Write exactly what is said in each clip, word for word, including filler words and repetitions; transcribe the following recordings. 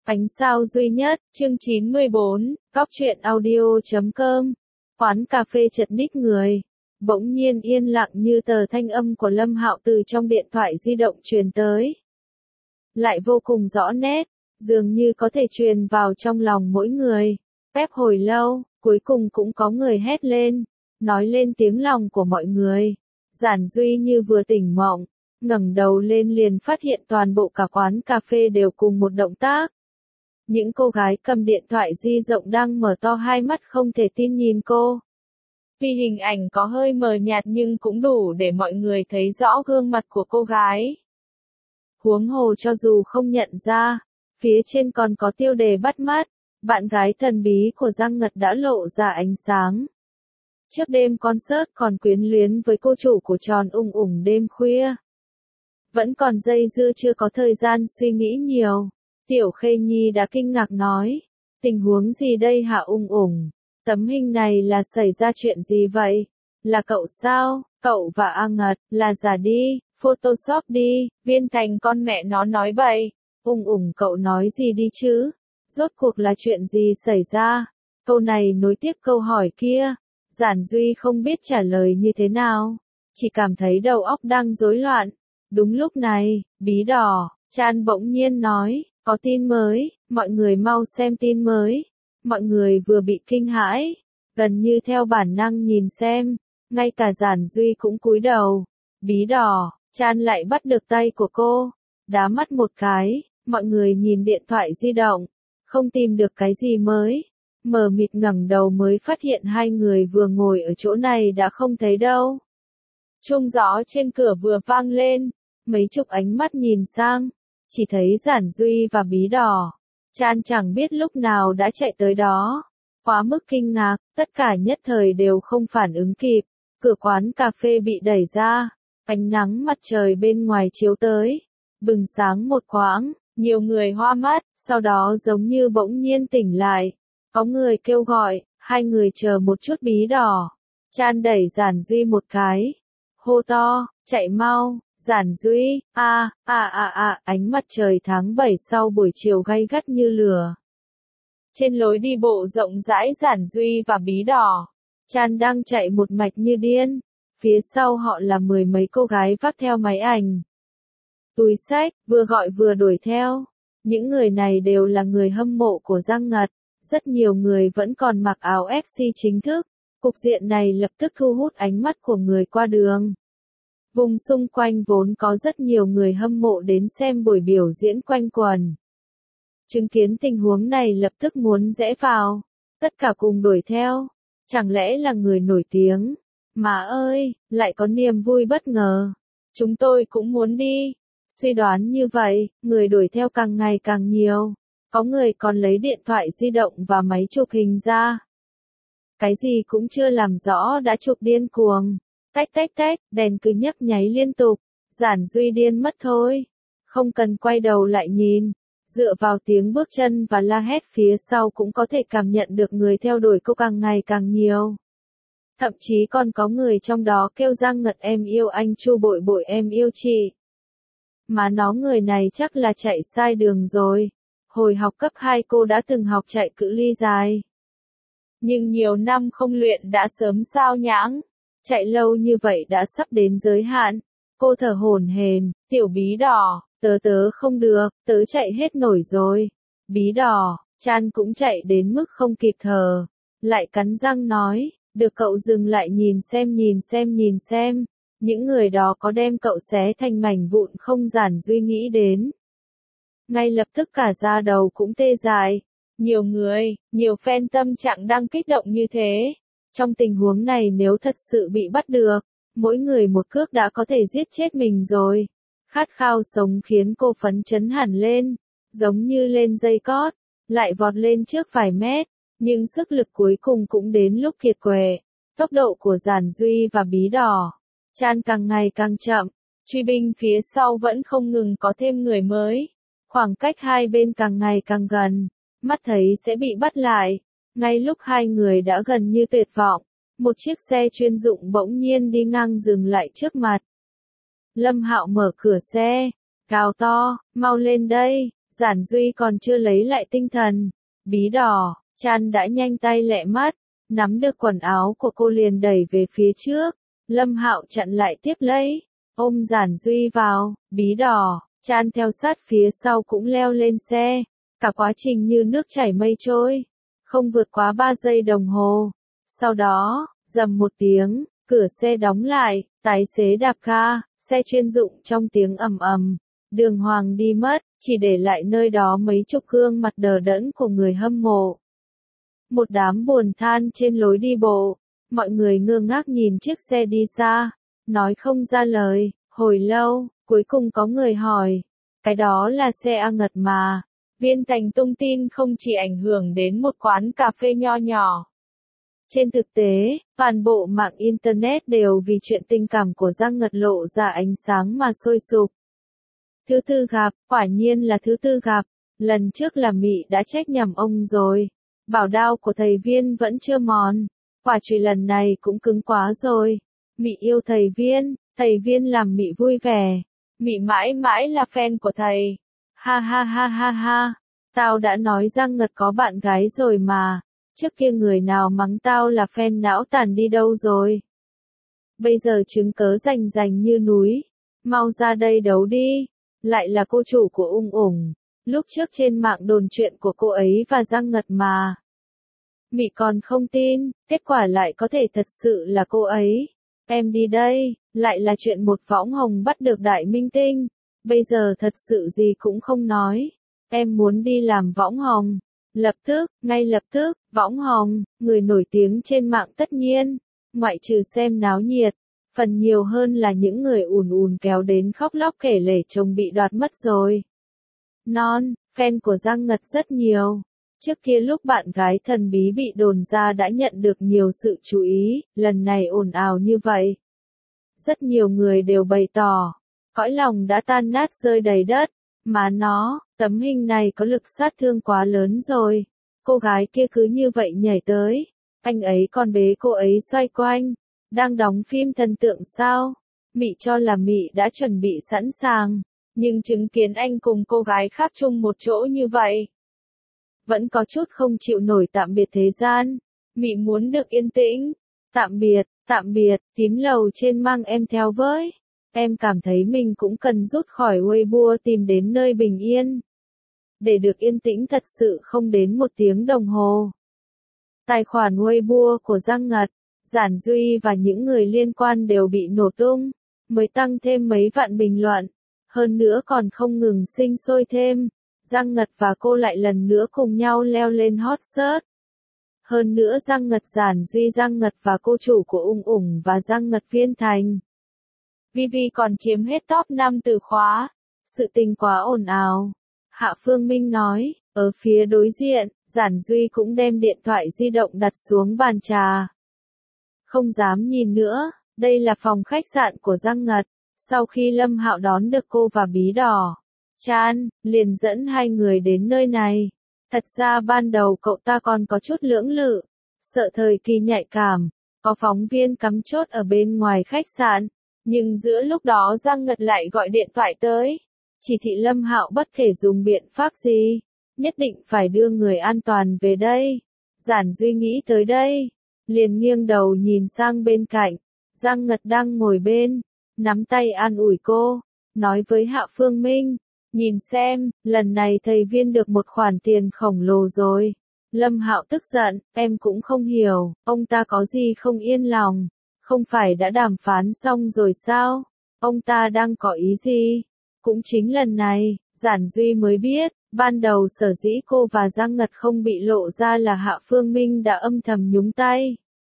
Ánh sao duy nhất, chương chín mươi bốn, cóc truyện audio chấm com. Quán cà phê chật ních người. Bỗng nhiên yên lặng như tờ, thanh âm của Lâm Hạo từ trong điện thoại di động truyền tới. Lại vô cùng rõ nét, dường như có thể truyền vào trong lòng mỗi người. Phép hồi lâu, cuối cùng cũng có người hét lên, nói lên tiếng lòng của mọi người. Giản Duy như vừa tỉnh mộng, ngẩng đầu lên liền phát hiện toàn bộ cả quán cà phê đều cùng một động tác. Những cô gái cầm điện thoại di động đang mở to hai mắt không thể tin nhìn cô. Vì hình ảnh có hơi mờ nhạt nhưng cũng đủ để mọi người thấy rõ gương mặt của cô gái. Huống hồ cho dù không nhận ra, phía trên còn có tiêu đề bắt mắt, bạn gái thần bí của Giang Ngật đã lộ ra ánh sáng. Trước đêm concert còn quyến luyến với cô chủ của tròn ung ủng đêm khuya. Vẫn còn dây dưa chưa có thời gian suy nghĩ nhiều. Tiểu Khê Nhi đã kinh ngạc nói, tình huống gì đây hả ung ủng? Tấm hình này là xảy ra chuyện gì vậy? Là cậu sao? Cậu và A Ngật, là giả đi, Photoshop đi, Viên Thành con mẹ nó nói bậy. Ung ủng cậu nói gì đi chứ? Rốt cuộc là chuyện gì xảy ra? Câu này nối tiếp câu hỏi kia. Giản Duy không biết trả lời như thế nào, chỉ cảm thấy đầu óc đang rối loạn. Đúng lúc này, Bí Đỏ, Chan bỗng nhiên nói, có tin mới, mọi người mau xem tin mới. Mọi người vừa bị kinh hãi, gần như theo bản năng nhìn xem, ngay cả Giản Duy cũng cúi đầu. Bí Đỏ, Chan lại bắt được tay của cô, đá mắt một cái, mọi người nhìn điện thoại di động, không tìm được cái gì mới. Mờ mịt ngẩng đầu mới phát hiện hai người vừa ngồi ở chỗ này đã không thấy đâu. Chuông gió trên cửa vừa vang lên, mấy chục ánh mắt nhìn sang, chỉ thấy Giản Duy và Bí Đỏ. Chan chẳng biết lúc nào đã chạy tới đó. Quá mức kinh ngạc, tất cả nhất thời đều không phản ứng kịp. Cửa quán cà phê bị đẩy ra, ánh nắng mặt trời bên ngoài chiếu tới, bừng sáng một quãng, nhiều người hoa mắt, sau đó giống như bỗng nhiên tỉnh lại. Có người kêu gọi, hai người chờ một chút. Bí Đỏ. Chan đẩy Giản Duy một cái, hô to, chạy mau. Giản Duy, a, a a a, ánh mặt trời tháng bảy sau buổi chiều gay gắt như lửa. Trên lối đi bộ rộng rãi Giản Duy và Bí Đỏ, Chan đang chạy một mạch như điên. Phía sau họ là mười mấy cô gái vác theo máy ảnh, túi xách, vừa gọi vừa đuổi theo. Những người này đều là người hâm mộ của Giang Ngật. Rất nhiều người vẫn còn mặc áo ép xê chính thức. Cục diện này lập tức thu hút ánh mắt của người qua đường. Vùng xung quanh vốn có rất nhiều người hâm mộ đến xem buổi biểu diễn quanh quần. Chứng kiến tình huống này lập tức muốn rẽ vào. Tất cả cùng đuổi theo. Chẳng lẽ là người nổi tiếng? Má ơi, lại có niềm vui bất ngờ. Chúng tôi cũng muốn đi. Suy đoán như vậy, người đuổi theo càng ngày càng nhiều. Có người còn lấy điện thoại di động và máy chụp hình ra. Cái gì cũng chưa làm rõ đã chụp điên cuồng. Tách tách tách, đèn cứ nhấp nháy liên tục. Giản Duy điên mất thôi. Không cần quay đầu lại nhìn. Dựa vào tiếng bước chân và la hét phía sau cũng có thể cảm nhận được người theo đuổi cô càng ngày càng nhiều. Thậm chí còn có người trong đó kêu Giang Ngật em yêu anh, Chu Bội Bội em yêu chị. Mà nó người này chắc là chạy sai đường rồi. Hồi học cấp hai cô đã từng học chạy cự ly dài. Nhưng nhiều năm không luyện đã sớm sao nhãng. Chạy lâu như vậy đã sắp đến giới hạn. Cô thở hổn hển, tiểu Bí Đỏ, tớ tớ không được, tớ chạy hết nổi rồi. Bí Đỏ, Chan cũng chạy đến mức không kịp thở. Lại cắn răng nói, được cậu dừng lại nhìn xem nhìn xem nhìn xem. Những người đó có đem cậu xé thành mảnh vụn không? Giản Duy nghĩ đến. Ngay lập tức cả da đầu cũng tê dại. Nhiều người, nhiều fan tâm trạng đang kích động như thế. Trong tình huống này nếu thật sự bị bắt được, mỗi người một cước đã có thể giết chết mình rồi. Khát khao sống khiến cô phấn chấn hẳn lên, giống như lên dây cót, lại vọt lên trước vài mét, nhưng sức lực cuối cùng cũng đến lúc kiệt quệ. Tốc độ của Giản Duy và Bí Đỏ, Chan càng ngày càng chậm, truy binh phía sau vẫn không ngừng có thêm người mới. Khoảng cách hai bên càng ngày càng gần, mắt thấy sẽ bị bắt lại. Ngay lúc hai người đã gần như tuyệt vọng, một chiếc xe chuyên dụng bỗng nhiên đi ngang dừng lại trước mặt. Lâm Hạo mở cửa xe, gào to, mau lên đây. Giản Duy còn chưa lấy lại tinh thần. Bí đỏ, Chan đã nhanh tay lẹ mắt, nắm được quần áo của cô liền đẩy về phía trước. Lâm Hạo chặn lại tiếp lấy, ôm Giản Duy vào. Bí đỏ, Chan theo sát phía sau cũng leo lên xe. Cả quá trình như nước chảy mây trôi, không vượt quá ba giây đồng hồ. Sau đó, rầm một tiếng, cửa xe đóng lại, tài xế đạp ga, xe chuyên dụng trong tiếng ầm ầm. Đường Hoàng đi mất, chỉ để lại nơi đó mấy chục gương mặt đờ đẫn của người hâm mộ. Một đám buồn than trên lối đi bộ, mọi người ngơ ngác nhìn chiếc xe đi xa, nói không ra lời. Hồi lâu, cuối cùng có người hỏi, cái đó là xe A Ngật mà. Viên Thành tung tin không chỉ ảnh hưởng đến một quán cà phê nho nhỏ. Trên thực tế, toàn bộ mạng Internet đều vì chuyện tình cảm của Giang Ngật lộ ra ánh sáng mà sôi sục. Thứ tư gặp, quả nhiên là thứ tư gặp, lần trước là Mị đã trách nhầm ông rồi. Bảo đao của thầy Viên vẫn chưa mòn, quả chùy lần này cũng cứng quá rồi. Mị yêu thầy Viên, thầy Viên làm Mị vui vẻ. Mị mãi mãi là fan của thầy. Ha ha ha ha ha, tao đã nói Giang Ngật có bạn gái rồi mà, trước kia người nào mắng tao là fan não tàn đi đâu rồi. Bây giờ chứng cớ rành rành như núi, mau ra đây đấu đi, lại là cô chủ của Ung Ủng, lúc trước trên mạng đồn chuyện của cô ấy và Giang Ngật mà. Mị còn không tin, kết quả lại có thể thật sự là cô ấy. Em đi đây, lại là chuyện một võng hồng bắt được đại minh tinh. Bây giờ thật sự gì cũng không nói. Em muốn đi làm võng hồng. Lập tức, ngay lập tức, võng hồng, người nổi tiếng trên mạng tất nhiên. Ngoại trừ xem náo nhiệt, phần nhiều hơn là những người ùn ùn kéo đến khóc lóc kể lể chồng bị đoạt mất rồi. Non, fan của Giang Ngật rất nhiều. Trước kia lúc bạn gái thần bí bị đồn ra đã nhận được nhiều sự chú ý, lần này ồn ào như vậy. Rất nhiều người đều bày tỏ, cõi lòng đã tan nát rơi đầy đất, mà nó, tấm hình này có lực sát thương quá lớn rồi. Cô gái kia cứ như vậy nhảy tới, anh ấy còn bế cô ấy xoay quanh, đang đóng phim thần tượng sao? Mị cho là Mị đã chuẩn bị sẵn sàng, nhưng chứng kiến anh cùng cô gái khác chung một chỗ như vậy, vẫn có chút không chịu nổi tạm biệt thế gian. Mị muốn được yên tĩnh. Tạm biệt, tạm biệt, tím lầu trên mang em theo với. Em cảm thấy mình cũng cần rút khỏi Weibo tìm đến nơi bình yên. Để được yên tĩnh thật sự không đến một tiếng đồng hồ. Tài khoản Weibo của Giang Ngật, Giản Duy và những người liên quan đều bị nổ tung, mới tăng thêm mấy vạn bình luận. Hơn nữa còn không ngừng sinh sôi thêm. Giang Ngật và cô lại lần nữa cùng nhau leo lên hot search. Hơn nữa Giang Ngật Giản Duy Giang Ngật và cô chủ của Ung Ủng và Giang Ngật Viên Thành. Vivi còn chiếm hết top năm từ khóa. Sự tình quá ồn ào. Hạ Phương Minh nói, ở phía đối diện, Giản Duy cũng đem điện thoại di động đặt xuống bàn trà. Không dám nhìn nữa, đây là phòng khách sạn của Giang Ngật. Sau khi Lâm Hạo đón được cô và Bí Đỏ, Chan, liền dẫn hai người đến nơi này. Thật ra ban đầu cậu ta còn có chút lưỡng lự, sợ thời kỳ nhạy cảm, có phóng viên cắm chốt ở bên ngoài khách sạn, nhưng giữa lúc đó Giang Ngật lại gọi điện thoại tới, chỉ thị Lâm Hạo bất kể dùng biện pháp gì, nhất định phải đưa người an toàn về đây. Giản Duy nghĩ tới đây, liền nghiêng đầu nhìn sang bên cạnh, Giang Ngật đang ngồi bên, nắm tay an ủi cô, nói với Hạ Phương Minh, nhìn xem, lần này thầy Viên được một khoản tiền khổng lồ rồi. Lâm Hạo tức giận, em cũng không hiểu, ông ta có gì không yên lòng, không phải đã đàm phán xong rồi sao? Ông ta đang có ý gì? Cũng chính lần này, Giản Duy mới biết, ban đầu sở dĩ cô và Giang Ngật không bị lộ ra là Hạ Phương Minh đã âm thầm nhúng tay.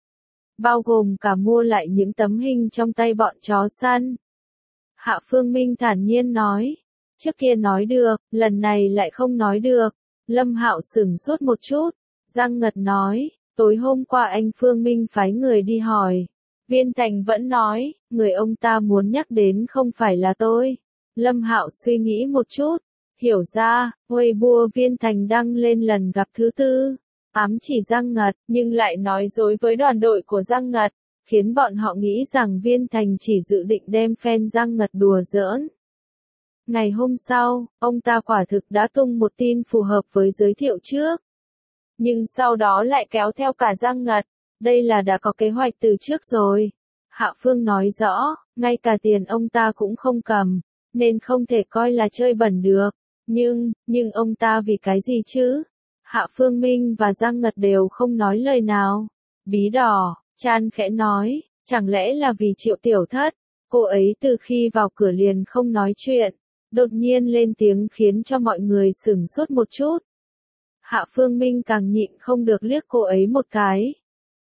Bao gồm cả mua lại những tấm hình trong tay bọn chó săn. Hạ Phương Minh thản nhiên nói, trước kia nói được, lần này lại không nói được. Lâm Hạo sửng sốt một chút, Giang Ngật nói, tối hôm qua anh Phương Minh phái người đi hỏi. Viên Thành vẫn nói, người ông ta muốn nhắc đến không phải là tôi. Lâm Hạo suy nghĩ một chút, hiểu ra, Weibo Viên Thành đăng lên lần gặp thứ tư, ám chỉ Giang Ngật, nhưng lại nói dối với đoàn đội của Giang Ngật, khiến bọn họ nghĩ rằng Viên Thành chỉ dự định đem fan Giang Ngật đùa giỡn. Ngày hôm sau, ông ta quả thực đã tung một tin phù hợp với giới thiệu trước. Nhưng sau đó lại kéo theo cả Giang Ngật, đây là đã có kế hoạch từ trước rồi. Hạ Phương nói rõ, ngay cả tiền ông ta cũng không cầm, nên không thể coi là chơi bẩn được. Nhưng, nhưng ông ta vì cái gì chứ? Hạ Phương Minh và Giang Ngật đều không nói lời nào. Bí đỏ, Chan khẽ nói, chẳng lẽ là vì Triệu Tiểu Thất? Cô ấy từ khi vào cửa liền không nói chuyện, đột nhiên lên tiếng khiến cho mọi người sửng sốt một chút. Hạ Phương Minh càng nhịn không được liếc cô ấy một cái.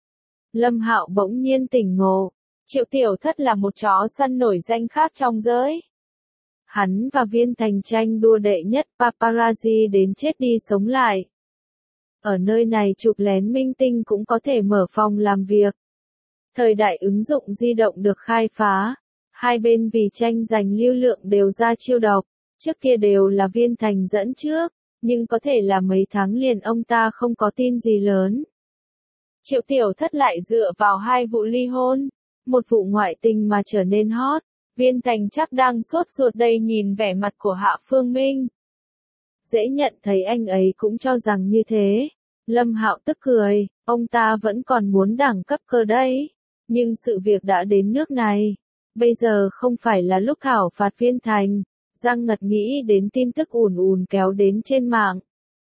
Lâm Hạo bỗng nhiên tỉnh ngộ, Triệu Tiểu Thất là một chó săn nổi danh khác trong giới. Hắn và Viên Thành tranh đua đệ nhất paparazzi đến chết đi sống lại. Ở nơi này chụp lén minh tinh cũng có thể mở phòng làm việc. Thời đại ứng dụng di động được khai phá, hai bên vì tranh giành lưu lượng đều ra chiêu độc, trước kia đều là Viên Thành dẫn trước, nhưng có thể là mấy tháng liền ông ta không có tin gì lớn. Triệu Tiểu Thất lại dựa vào hai vụ ly hôn, một vụ ngoại tình mà trở nên hot. Viên Thành chắc đang sốt ruột đây nhìn vẻ mặt của Hạ Phương Minh. Dễ nhận thấy anh ấy cũng cho rằng như thế. Lâm Hạo tức cười, ông ta vẫn còn muốn đẳng cấp cơ đấy. Nhưng sự việc đã đến nước này. Bây giờ không phải là lúc thảo phạt Viên Thành. Giang Ngật nghĩ đến tin tức ùn ùn kéo đến trên mạng.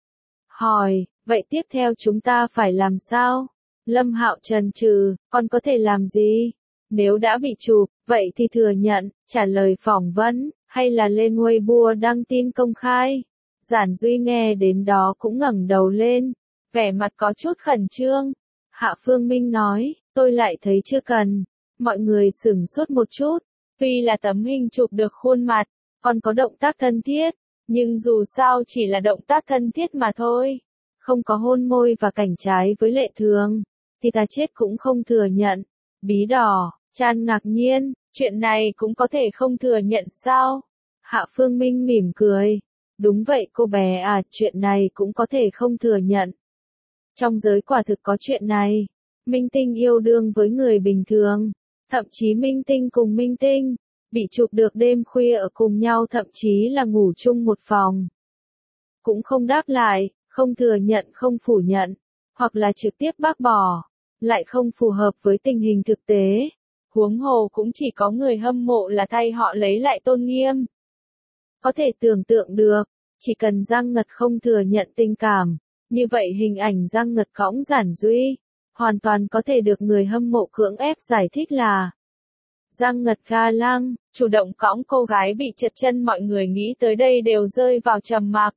Hỏi, vậy tiếp theo chúng ta phải làm sao? Lâm Hạo chần chừ, còn có thể làm gì? Nếu đã bị chụp, vậy thì thừa nhận, trả lời phỏng vấn, hay là lên Weibo đăng tin công khai? Giản Duy nghe đến đó cũng ngẩng đầu lên, vẻ mặt có chút khẩn trương. Hạ Phương Minh nói, tôi lại thấy chưa cần. Mọi người sửng sốt một chút, tuy là tấm hình chụp được khuôn mặt, còn có động tác thân thiết, nhưng dù sao chỉ là động tác thân thiết mà thôi. Không có hôn môi và cảnh trái với lệ thường, thì ta chết cũng không thừa nhận. Bí đỏ, Chan ngạc nhiên, chuyện này cũng có thể không thừa nhận sao? Hạ Phương Minh mỉm cười. Đúng vậy cô bé à, chuyện này cũng có thể không thừa nhận. Trong giới quả thực có chuyện này. Minh tinh yêu đương với người bình thường. Thậm chí minh tinh cùng minh tinh. Bị chụp được đêm khuya ở cùng nhau, thậm chí là ngủ chung một phòng. Cũng không đáp lại, không thừa nhận, không phủ nhận. Hoặc là trực tiếp bác bỏ. Lại không phù hợp với tình hình thực tế. Huống hồ cũng chỉ có người hâm mộ là thay họ lấy lại tôn nghiêm. Có thể tưởng tượng được, chỉ cần Giang Ngật không thừa nhận tình cảm, như vậy hình ảnh Giang Ngật cõng Giản Duy, hoàn toàn có thể được người hâm mộ cưỡng ép giải thích là Giang Ngật ga lăng, chủ động cõng cô gái bị trật chân, mọi người nghĩ tới đây đều rơi vào trầm mặc.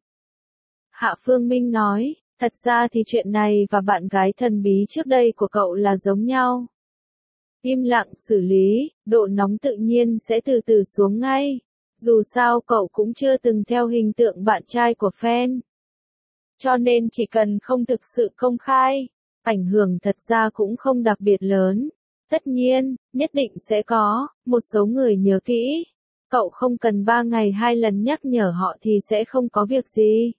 Hạ Phương Minh nói, thật ra thì chuyện này và bạn gái thần bí trước đây của cậu là giống nhau. Im lặng xử lý, độ nóng tự nhiên sẽ từ từ xuống ngay. Dù sao cậu cũng chưa từng theo hình tượng bạn trai của fan. Cho nên chỉ cần không thực sự công khai, ảnh hưởng thật ra cũng không đặc biệt lớn. Tất nhiên, nhất định sẽ có, một số người nhớ kỹ. Cậu không cần ba ngày hai lần nhắc nhở họ thì sẽ không có việc gì.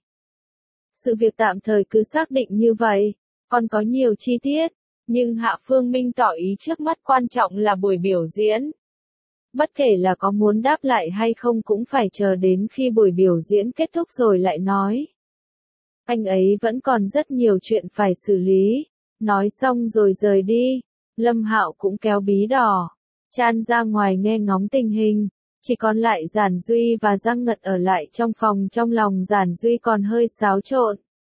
Sự việc tạm thời cứ xác định như vậy, còn có nhiều chi tiết. Nhưng Hạ Phương Minh tỏ ý trước mắt quan trọng là buổi biểu diễn. Bất kể là có muốn đáp lại hay không cũng phải chờ đến khi buổi biểu diễn kết thúc rồi lại nói. Anh ấy vẫn còn rất nhiều chuyện phải xử lý. Nói xong rồi rời đi. Lâm Hạo cũng kéo Bí đỏ, Chan ra ngoài nghe ngóng tình hình. Chỉ còn lại Giản Duy và Giang Ngật ở lại trong phòng, trong lòng Giản Duy còn hơi xáo trộn.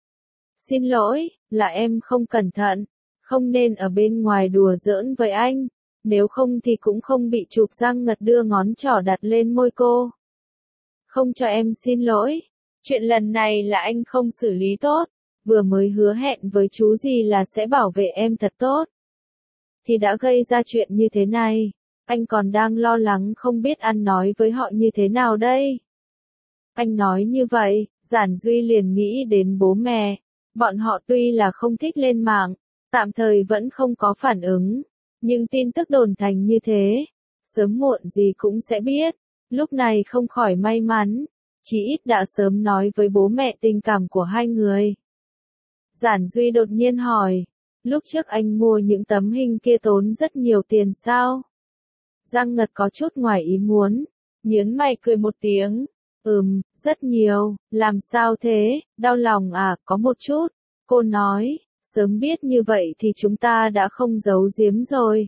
Xin lỗi, là em không cẩn thận. Không nên ở bên ngoài đùa giỡn với anh. Nếu không thì cũng không bị chụp. Giang Ngật đưa ngón trỏ đặt lên môi cô. Không cho em xin lỗi. Chuyện lần này là anh không xử lý tốt. Vừa mới hứa hẹn với chú gì là sẽ bảo vệ em thật tốt. Thì đã gây ra chuyện như thế này. Anh còn đang lo lắng không biết ăn nói với họ như thế nào đây. Anh nói như vậy, Giản Duy liền nghĩ đến bố mẹ. Bọn họ tuy là không thích lên mạng, tạm thời vẫn không có phản ứng. Nhưng tin tức đồn thành như thế, sớm muộn gì cũng sẽ biết. Lúc này không khỏi may mắn, chí ít đã sớm nói với bố mẹ tình cảm của hai người. Giản Duy đột nhiên hỏi, lúc trước anh mua những tấm hình kia tốn rất nhiều tiền sao? Giang Ngật có chút ngoài ý muốn, nhớn mày cười một tiếng. Ừm, rất nhiều, làm sao thế, đau lòng à, có một chút. Cô nói, sớm biết như vậy thì chúng ta đã không giấu giếm rồi.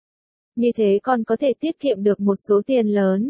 Như thế còn có thể tiết kiệm được một số tiền lớn.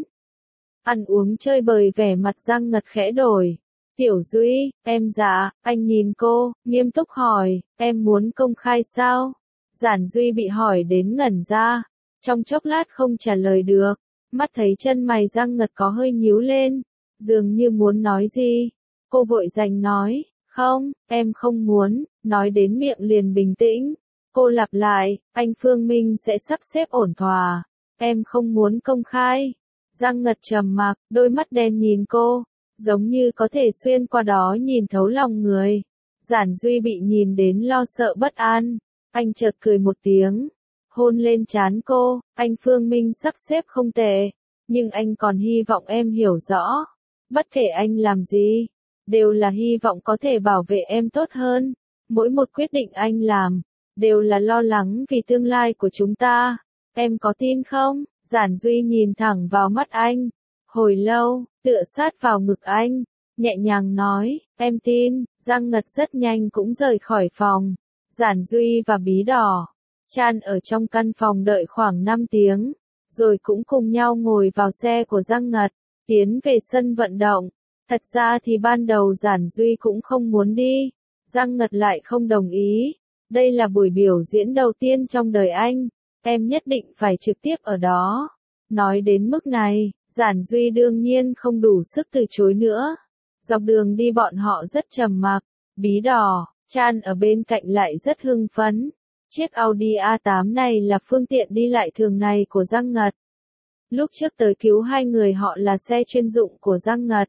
Ăn uống chơi bời vẻ mặt Giang Ngật khẽ đổi. Tiểu Duy, em dạ, anh nhìn cô, nghiêm túc hỏi, em muốn công khai sao? Giản Duy bị hỏi đến ngẩn ra, trong chốc lát không trả lời được, mắt thấy chân mày Giang Ngật có hơi nhíu lên, dường như muốn nói gì. Cô vội giành nói, không, em không muốn, nói đến miệng liền bình tĩnh. Cô lặp lại, anh Phương Minh sẽ sắp xếp ổn thỏa, em không muốn công khai. Giang Ngật trầm mặc, đôi mắt đen nhìn cô, giống như có thể xuyên qua đó nhìn thấu lòng người. Giản Duy bị nhìn đến lo sợ bất an, anh chợt cười một tiếng, hôn lên trán cô, anh Phương Minh sắp xếp không tệ, nhưng anh còn hy vọng em hiểu rõ, bất kể anh làm gì, đều là hy vọng có thể bảo vệ em tốt hơn, mỗi một quyết định anh làm, đều là lo lắng vì tương lai của chúng ta, em có tin không? Giản Duy nhìn thẳng vào mắt anh, hồi lâu, tựa sát vào ngực anh, nhẹ nhàng nói, em tin. Giang Ngật rất nhanh cũng rời khỏi phòng. Giản Duy và Bí Đỏ, Chan ở trong căn phòng đợi khoảng năm tiếng, rồi cũng cùng nhau ngồi vào xe của Giang Ngật, tiến về sân vận động. Thật ra thì ban đầu Giản Duy cũng không muốn đi, Giang Ngật lại không đồng ý. Đây là buổi biểu diễn đầu tiên trong đời anh, em nhất định phải trực tiếp ở đó. Nói đến mức này, Giản Duy đương nhiên không đủ sức từ chối nữa. Dọc đường đi bọn họ rất trầm mặc, Bí Đỏ, Chan ở bên cạnh lại rất hưng phấn. Chiếc Audi a tám này là phương tiện đi lại thường ngày của Giang Ngật. Lúc trước tới cứu hai người họ là xe chuyên dụng của Giang Ngật.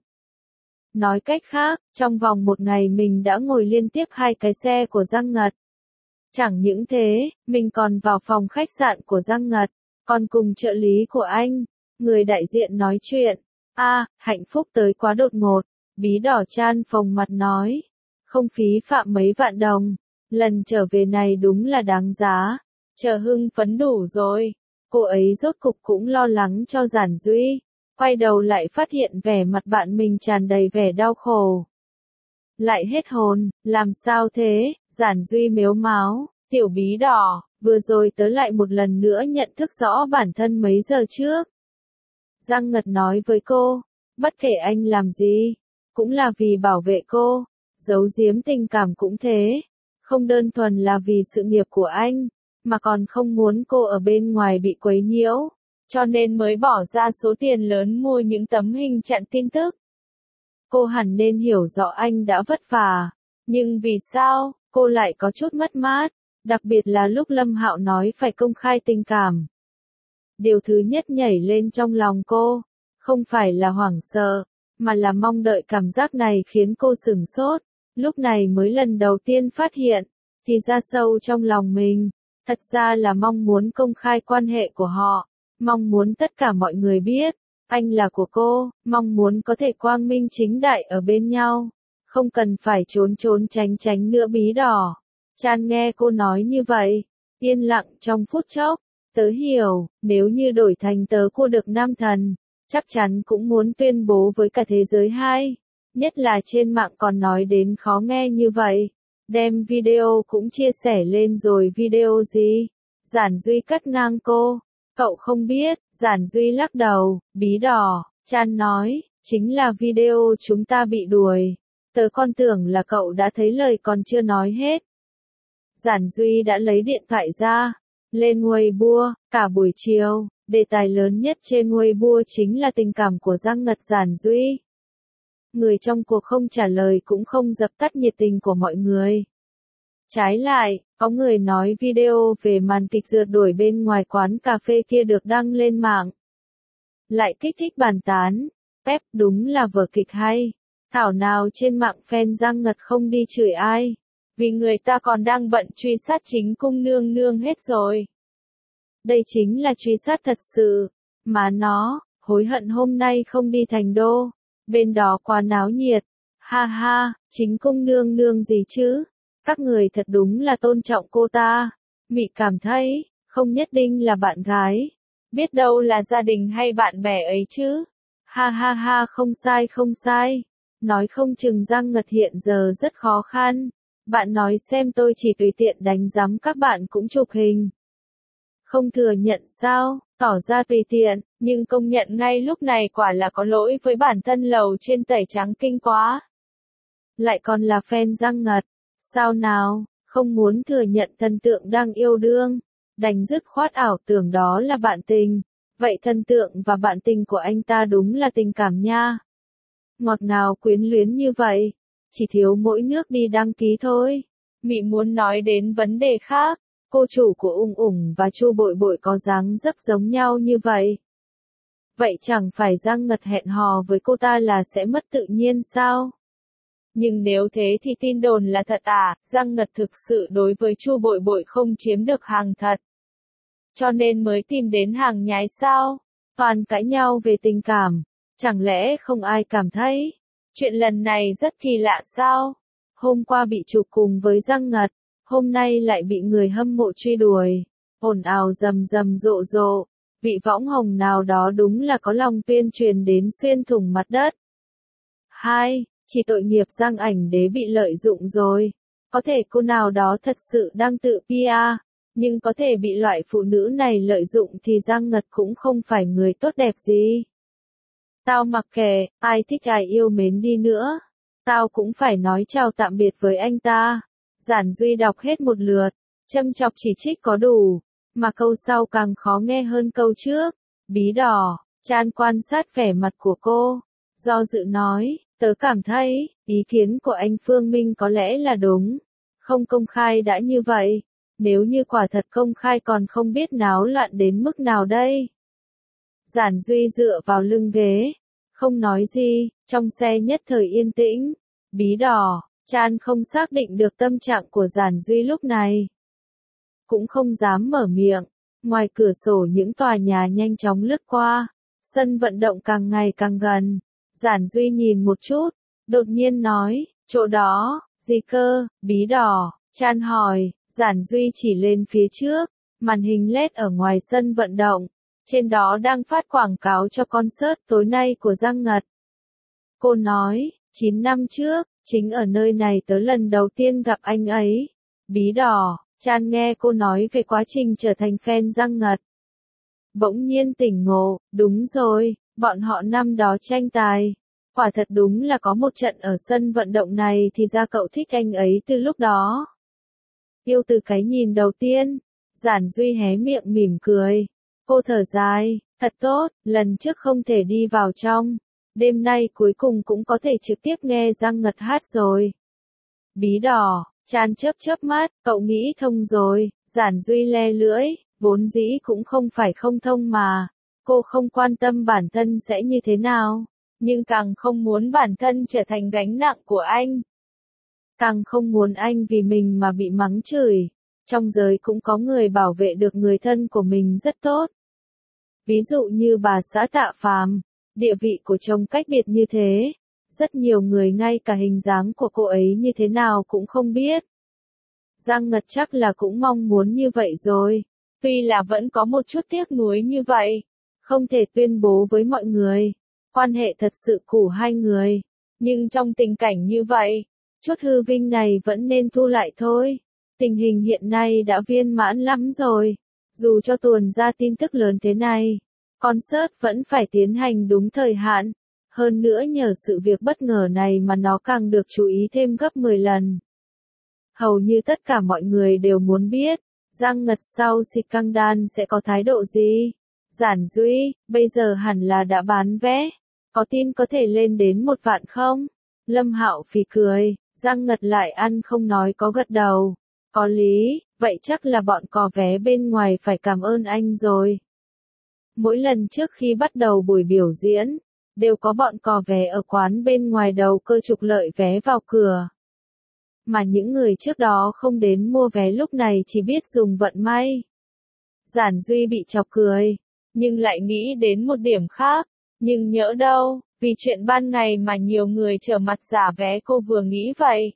Nói cách khác, trong vòng một ngày mình đã ngồi liên tiếp hai cái xe của Giang Ngật. Chẳng những thế, mình còn vào phòng khách sạn của Giang Ngật, còn cùng trợ lý của anh, người đại diện nói chuyện. A, à, hạnh phúc tới quá đột ngột, Bí Đỏ Chan phồng mặt nói. Không phí phạm mấy vạn đồng, lần trở về này đúng là đáng giá. Chờ hưng phấn đủ rồi, cô ấy rốt cục cũng lo lắng cho Giản Duy. Quay đầu lại phát hiện vẻ mặt bạn mình tràn đầy vẻ đau khổ. Lại hết hồn, làm sao thế? Giản Duy mếu máo, Tiểu Bí Đỏ, vừa rồi tớ lại một lần nữa nhận thức rõ bản thân mấy giờ trước. Giang Ngật nói với cô, bất kể anh làm gì, cũng là vì bảo vệ cô, giấu giếm tình cảm cũng thế, không đơn thuần là vì sự nghiệp của anh, mà còn không muốn cô ở bên ngoài bị quấy nhiễu, cho nên mới bỏ ra số tiền lớn mua những tấm hình chặn tin tức. Cô hẳn nên hiểu rõ anh đã vất vả, nhưng vì sao, cô lại có chút mất mát, đặc biệt là lúc Lâm Hạo nói phải công khai tình cảm. Điều thứ nhất nhảy lên trong lòng cô, không phải là hoảng sợ, mà là mong đợi. Cảm giác này khiến cô sửng sốt, lúc này mới lần đầu tiên phát hiện, thì ra sâu trong lòng mình, thật ra là mong muốn công khai quan hệ của họ, mong muốn tất cả mọi người biết, anh là của cô, mong muốn có thể quang minh chính đại ở bên nhau, không cần phải trốn trốn tránh tránh nữa. Bí Đỏ, Chan nghe cô nói như vậy, yên lặng trong phút chốc. Tớ hiểu, nếu như đổi thành tớ cô được nam thần, chắc chắn cũng muốn tuyên bố với cả thế giới hai. Nhất là trên mạng còn nói đến khó nghe như vậy. Đem video cũng chia sẻ lên rồi. Video gì? Giản Duy cắt ngang cô. Cậu không biết. Giản Duy lắc đầu. Bí Đỏ, Chan nói, chính là video chúng ta bị đuổi. Tớ còn tưởng là cậu đã thấy lời còn chưa nói hết. Giản Duy đã lấy điện thoại ra. Lên Weibo, cả buổi chiều, đề tài lớn nhất trên Weibo chính là tình cảm của Giang Ngật Giản Duy. Người trong cuộc không trả lời cũng không dập tắt nhiệt tình của mọi người. Trái lại, có người nói video về màn kịch rượt đuổi bên ngoài quán cà phê kia được đăng lên mạng. Lại kích thích bàn tán, Pep đúng là vở kịch hay. Thảo nào trên mạng fan Giang Ngật không đi chửi ai. Vì người ta còn đang bận truy sát chính cung nương nương hết rồi. Đây chính là truy sát thật sự. Mà nó, hối hận hôm nay không đi thành đô. Bên đó quá náo nhiệt. Ha ha, chính cung nương nương gì chứ? Các người thật đúng là tôn trọng cô ta. Mị cảm thấy, không nhất định là bạn gái. Biết đâu là gia đình hay bạn bè ấy chứ. Ha ha ha, không sai không sai. Nói không chừng Giang Ngật hiện giờ rất khó khăn. Bạn nói xem, tôi chỉ tùy tiện đánh giám các bạn cũng chụp hình. Không thừa nhận sao, tỏ ra tùy tiện, nhưng công nhận ngay lúc này quả là có lỗi với bản thân. Lầu trên tẩy trắng kinh quá. Lại còn là fan Giang Ngật. Sao nào, không muốn thừa nhận thần tượng đang yêu đương. Đành dứt khoát ảo tưởng đó là bạn tình. Vậy thần tượng và bạn tình của anh ta đúng là tình cảm nha. Ngọt ngào quyến luyến như vậy. Chỉ thiếu mỗi nước đi đăng ký thôi. Mị muốn nói đến vấn đề khác. Cô chủ của Ung Ủng và Chu Bội Bội có dáng dấp giống nhau như vậy. Vậy chẳng phải Giang Ngật hẹn hò với cô ta là sẽ mất tự nhiên sao? Nhưng nếu thế thì tin đồn là thật à? Giang Ngật thực sự đối với Chu Bội Bội không chiếm được hàng thật. Cho nên mới tìm đến hàng nhái sao? Toàn cãi nhau về tình cảm. Chẳng lẽ không ai cảm thấy chuyện lần này rất kỳ lạ sao? Hôm qua bị chụp cùng với Giang Ngật, hôm nay lại bị người hâm mộ truy đuổi, ồn ào rầm rầm rộ rộ. Vị võng hồng nào đó đúng là có lòng tuyên truyền đến xuyên thủng mặt đất. Hai, chỉ tội nghiệp Giang Ảnh Đế bị lợi dụng rồi. Có thể cô nào đó thật sự đang tự pê e, nhưng có thể bị loại phụ nữ này lợi dụng thì Giang Ngật cũng không phải người tốt đẹp gì. Tao mặc kệ, ai thích ai yêu mến đi nữa. Tao cũng phải nói chào tạm biệt với anh ta. Giản Duy đọc hết một lượt, châm chọc chỉ trích có đủ, mà câu sau càng khó nghe hơn câu trước. Bí đỏ, Chan quan sát vẻ mặt của cô, do dự nói, tớ cảm thấy, ý kiến của anh Phương Minh có lẽ là đúng. Không công khai đã như vậy, nếu như quả thật công khai còn không biết náo loạn đến mức nào đây. Giản Duy dựa vào lưng ghế, không nói gì, trong xe nhất thời yên tĩnh. Bí đỏ, Chan không xác định được tâm trạng của Giản Duy lúc này. Cũng không dám mở miệng, ngoài cửa sổ những tòa nhà nhanh chóng lướt qua, sân vận động càng ngày càng gần. Giản Duy nhìn một chút, đột nhiên nói, chỗ đó, gì cơ, bí đỏ, Chan hỏi. Giản Duy chỉ lên phía trước, màn hình led ở ngoài sân vận động, trên đó đang phát quảng cáo cho concert tối nay của Giang Ngật. Cô nói, chín năm trước, chính ở nơi này tớ lần đầu tiên gặp anh ấy. Bí đỏ, Chan nghe cô nói về quá trình trở thành fan Giang Ngật. Bỗng nhiên tỉnh ngộ, đúng rồi, bọn họ năm đó tranh tài. Quả thật đúng là có một trận ở sân vận động này thì ra cậu thích anh ấy từ lúc đó. Yêu từ cái nhìn đầu tiên. Giản Duy hé miệng mỉm cười. Cô thở dài, thật tốt, lần trước không thể đi vào trong. Đêm nay cuối cùng cũng có thể trực tiếp nghe Giang Ngật hát rồi. Bí đỏ, Chan chớp chớp mắt, cậu nghĩ thông rồi. Giản Duy le lưỡi, vốn dĩ cũng không phải không thông mà. Cô không quan tâm bản thân sẽ như thế nào, nhưng càng không muốn bản thân trở thành gánh nặng của anh. Càng không muốn anh vì mình mà bị mắng chửi. Trong giới cũng có người bảo vệ được người thân của mình rất tốt. Ví dụ như bà xã Tạ Phàm, địa vị của chồng cách biệt như thế. Rất nhiều người ngay cả hình dáng của cô ấy như thế nào cũng không biết. Giang Ngật chắc là cũng mong muốn như vậy rồi. Tuy là vẫn có một chút tiếc nuối như vậy. Không thể tuyên bố với mọi người. Quan hệ thật sự của hai người. Nhưng trong tình cảnh như vậy, chút hư vinh này vẫn nên thu lại thôi. Tình hình hiện nay đã viên mãn lắm rồi. Dù cho tuồn ra tin tức lớn thế này, concert vẫn phải tiến hành đúng thời hạn. Hơn nữa nhờ sự việc bất ngờ này mà nó càng được chú ý thêm gấp mười lần. Hầu như tất cả mọi người đều muốn biết, Giang Ngật sau scandal sẽ có thái độ gì. Giản Duy, bây giờ hẳn là đã bán vé. Có tin có thể lên đến một vạn không? Lâm Hạo phì cười, Giang Ngật lại ăn không nói có gật đầu. Có lý, vậy chắc là bọn cò vé bên ngoài phải cảm ơn anh rồi. Mỗi lần trước khi bắt đầu buổi biểu diễn, đều có bọn cò vé ở quán bên ngoài đầu cơ trục lợi vé vào cửa. Mà những người trước đó không đến mua vé lúc này chỉ biết dùng vận may. Giản Duy bị chọc cười, nhưng lại nghĩ đến một điểm khác. Nhưng nhỡ đâu, vì chuyện ban ngày mà nhiều người trở mặt giả vé, cô vừa nghĩ vậy.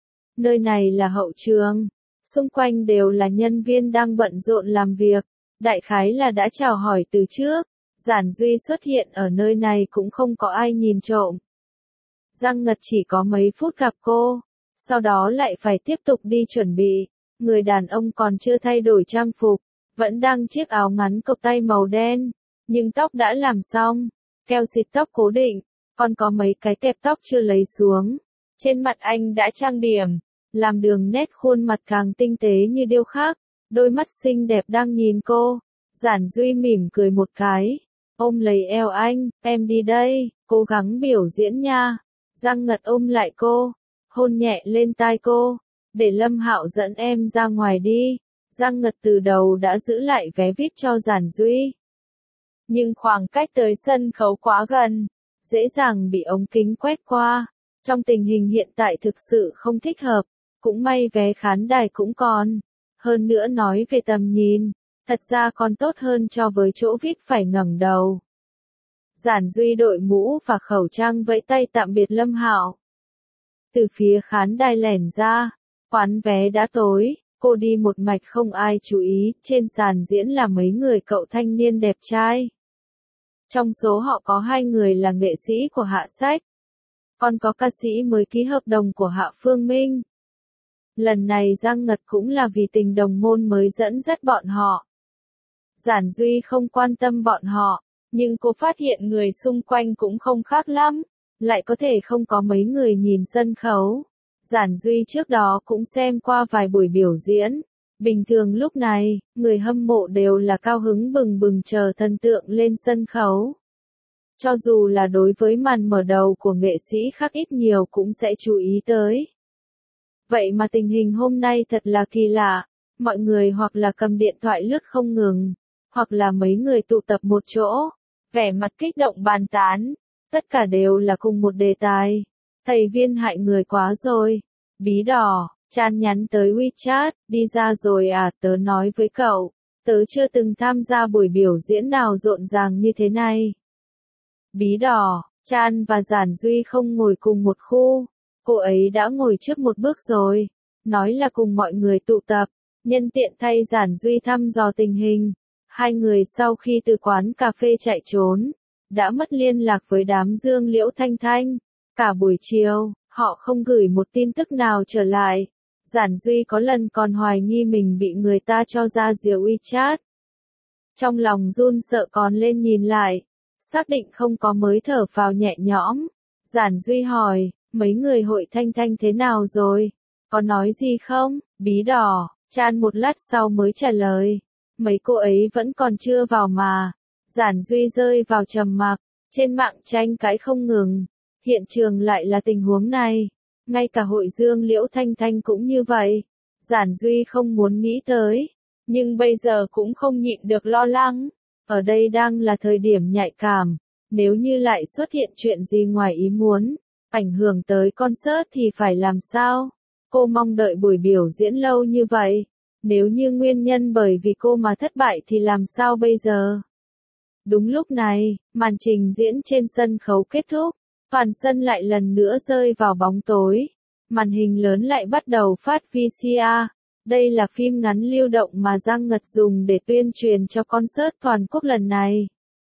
Nơi này là hậu trường, xung quanh đều là nhân viên đang bận rộn làm việc, đại khái là đã chào hỏi từ trước. Giản Duy xuất hiện ở nơi này cũng không có ai nhìn trộm. Giang Ngật chỉ có mấy phút gặp cô, sau đó lại phải tiếp tục đi chuẩn bị. Người đàn ông còn chưa thay đổi trang phục, vẫn đang chiếc áo ngắn cộc tay màu đen, nhưng tóc đã làm xong, keo xịt tóc cố định, còn có mấy cái kẹp tóc chưa lấy xuống. Trên mặt anh đã trang điểm, làm đường nét khuôn mặt càng tinh tế như điêu khắc, đôi mắt xinh đẹp đang nhìn cô. Giản Duy mỉm cười một cái, ôm lấy eo anh, em đi đây, cố gắng biểu diễn nha. Giang Ngật ôm lại cô, hôn nhẹ lên tai cô, để Lâm Hạo dẫn em ra ngoài đi. Giang Ngật từ đầu đã giữ lại vé vi ai pi cho Giản Duy. Nhưng khoảng cách tới sân khấu quá gần, dễ dàng bị ống kính quét qua. Trong tình hình hiện tại thực sự không thích hợp, cũng may vé khán đài cũng còn. Hơn nữa nói về tầm nhìn, thật ra còn tốt hơn cho với chỗ vi ai pi phải ngẩng đầu. Giản Duy đội mũ và khẩu trang vẫy tay tạm biệt Lâm Hạo. Từ phía khán đài lẻn ra, quán vé đã tối, cô đi một mạch không ai chú ý, trên sàn diễn là mấy người cậu thanh niên đẹp trai. Trong số họ có hai người là nghệ sĩ của Hạ Sách, còn có ca sĩ mới ký hợp đồng của Hạ Phương Minh. Lần này Giang Ngật cũng là vì tình đồng môn mới dẫn dắt bọn họ. Giản Duy không quan tâm bọn họ, nhưng cô phát hiện người xung quanh cũng không khác lắm, lại có thể không có mấy người nhìn sân khấu. Giản Duy trước đó cũng xem qua vài buổi biểu diễn. Bình thường lúc này, người hâm mộ đều là cao hứng bừng bừng chờ thần tượng lên sân khấu. Cho dù là đối với màn mở đầu của nghệ sĩ khác ít nhiều cũng sẽ chú ý tới. Vậy mà tình hình hôm nay thật là kỳ lạ, mọi người hoặc là cầm điện thoại lướt không ngừng, hoặc là mấy người tụ tập một chỗ, vẻ mặt kích động bàn tán, tất cả đều là cùng một đề tài. Thầy Viên hại người quá rồi. Bí đỏ, Chan nhắn tới WeChat, đi ra rồi à, tớ nói với cậu, tớ chưa từng tham gia buổi biểu diễn nào rộn ràng như thế này. Bí đỏ, Chan và Giản Duy không ngồi cùng một khu, cô ấy đã ngồi trước một bước rồi, nói là cùng mọi người tụ tập, nhân tiện thay Giản Duy thăm dò tình hình. Hai người sau khi từ quán cà phê chạy trốn, đã mất liên lạc với đám Dương Liễu Thanh Thanh. Cả buổi chiều, họ không gửi một tin tức nào trở lại. Giản Duy có lần còn hoài nghi mình bị người ta cho ra rìa WeChat. Trong lòng run sợ còn lên nhìn lại, xác định không có mới thở phào nhẹ nhõm. Giản Duy hỏi, mấy người hội Thanh Thanh thế nào rồi? Có nói gì không? Bí đỏ, Chan một lát sau mới trả lời. Mấy cô ấy vẫn còn chưa vào mà. Giản Duy rơi vào trầm mặc, trên mạng tranh cãi không ngừng. Hiện trường lại là tình huống này. Ngay cả hội Dương Liễu Thanh Thanh cũng như vậy. Giản Duy không muốn nghĩ tới, nhưng bây giờ cũng không nhịn được lo lắng. Ở đây đang là thời điểm nhạy cảm, nếu như lại xuất hiện chuyện gì ngoài ý muốn, ảnh hưởng tới concert thì phải làm sao? Cô mong đợi buổi biểu diễn lâu như vậy, nếu như nguyên nhân bởi vì cô mà thất bại thì làm sao bây giờ? Đúng lúc này, màn trình diễn trên sân khấu kết thúc, toàn sân lại lần nữa rơi vào bóng tối. Màn hình lớn lại bắt đầu phát vê xê rờ. Đây là phim ngắn lưu động mà Giang Ngật dùng để tuyên truyền cho concert toàn quốc lần này.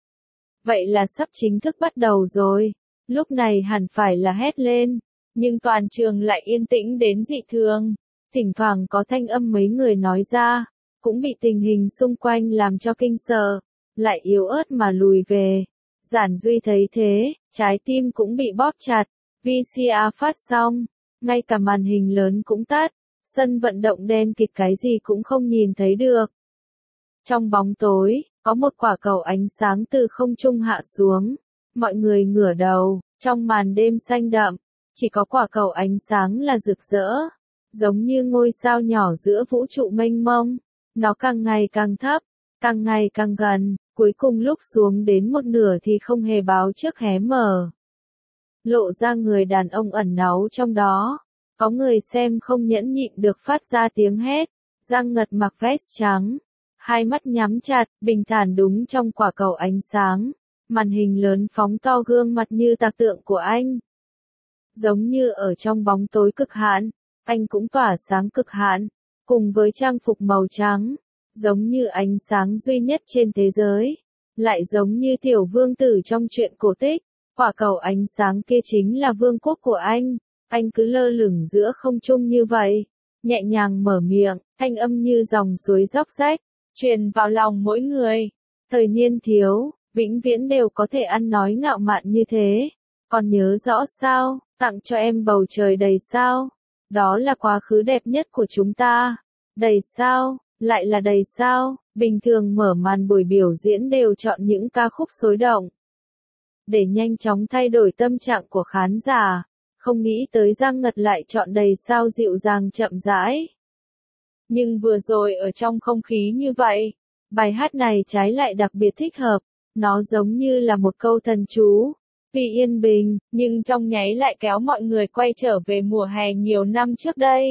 Vậy là sắp chính thức bắt đầu rồi. Lúc này hẳn phải là hét lên, nhưng toàn trường lại yên tĩnh đến dị thường. Thỉnh thoảng có thanh âm mấy người nói ra, cũng bị tình hình xung quanh làm cho kinh sợ, lại yếu ớt mà lùi về. Giản Duy thấy thế, trái tim cũng bị bóp chặt. vê xê rờ phát xong, ngay cả màn hình lớn cũng tắt, sân vận động đen kịt cái gì cũng không nhìn thấy được. Trong bóng tối, có một quả cầu ánh sáng từ không trung hạ xuống, mọi người ngửa đầu, trong màn đêm xanh đậm, chỉ có quả cầu ánh sáng là rực rỡ, giống như ngôi sao nhỏ giữa vũ trụ mênh mông, nó càng ngày càng thấp, càng ngày càng gần, cuối cùng lúc xuống đến một nửa thì không hề báo trước hé mở. Lộ ra người đàn ông ẩn náu trong đó. Có người xem không nhẫn nhịn được phát ra tiếng hét. Giang Ngật mặc vest trắng, hai mắt nhắm chặt, bình thản đúng trong quả cầu ánh sáng. Màn hình lớn phóng to gương mặt như tạc tượng của anh. Giống như ở trong bóng tối cực hạn, anh cũng tỏa sáng cực hạn, cùng với trang phục màu trắng, giống như ánh sáng duy nhất trên thế giới. Lại giống như tiểu vương tử trong truyện cổ tích, quả cầu ánh sáng kia chính là vương quốc của anh, anh cứ lơ lửng giữa không trung như vậy, nhẹ nhàng mở miệng, thanh âm như dòng suối róc rách, truyền vào lòng mỗi người. Thời niên thiếu, vĩnh viễn đều có thể ăn nói ngạo mạn như thế. Còn nhớ rõ sao, tặng cho em bầu trời đầy sao. Đó là quá khứ đẹp nhất của chúng ta. Đầy sao, lại là đầy sao, bình thường mở màn buổi biểu diễn đều chọn những ca khúc xối động. Để nhanh chóng thay đổi tâm trạng của khán giả, không nghĩ tới Giang Ngật lại chọn đầy sao dịu dàng chậm rãi. Nhưng vừa rồi ở trong không khí như vậy, bài hát này trái lại đặc biệt thích hợp, nó giống như là một câu thần chú. Vì yên bình, nhưng trong nháy lại kéo mọi người quay trở về mùa hè nhiều năm trước đây.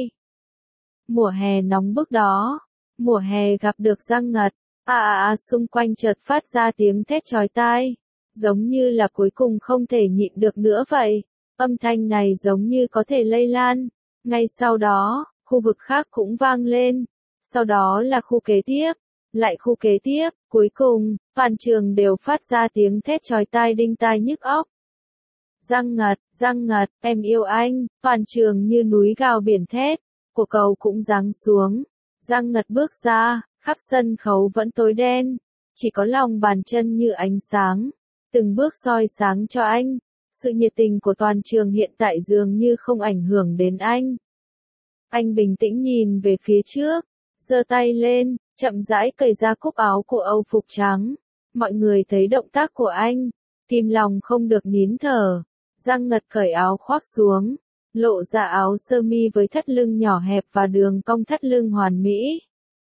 Mùa hè nóng bức đó, mùa hè gặp được Giang Ngật, à à à xung quanh chợt phát ra tiếng thét chói tai, giống như là cuối cùng không thể nhịn được nữa vậy. Âm thanh này giống như có thể lây lan. Ngay sau đó, khu vực khác cũng vang lên, sau đó là khu kế tiếp, lại khu kế tiếp, cuối cùng, toàn trường đều phát ra tiếng thét chói tai đinh tai nhức óc. Giang Ngật, Giang Ngật, em yêu anh, toàn trường như núi gào biển thét, cổ cầu cũng giáng xuống. Giang Ngật bước ra, khắp sân khấu vẫn tối đen, chỉ có lòng bàn chân như ánh sáng, từng bước soi sáng cho anh. Sự nhiệt tình của toàn trường hiện tại dường như không ảnh hưởng đến anh. Anh bình tĩnh nhìn về phía trước, giơ tay lên, chậm rãi cởi ra cúc áo của Âu phục trắng. Mọi người thấy động tác của anh, kìm lòng không được nín thở. Giang Ngật cởi áo khoác xuống, lộ ra áo sơ mi với thắt lưng nhỏ hẹp và đường cong thắt lưng hoàn mỹ.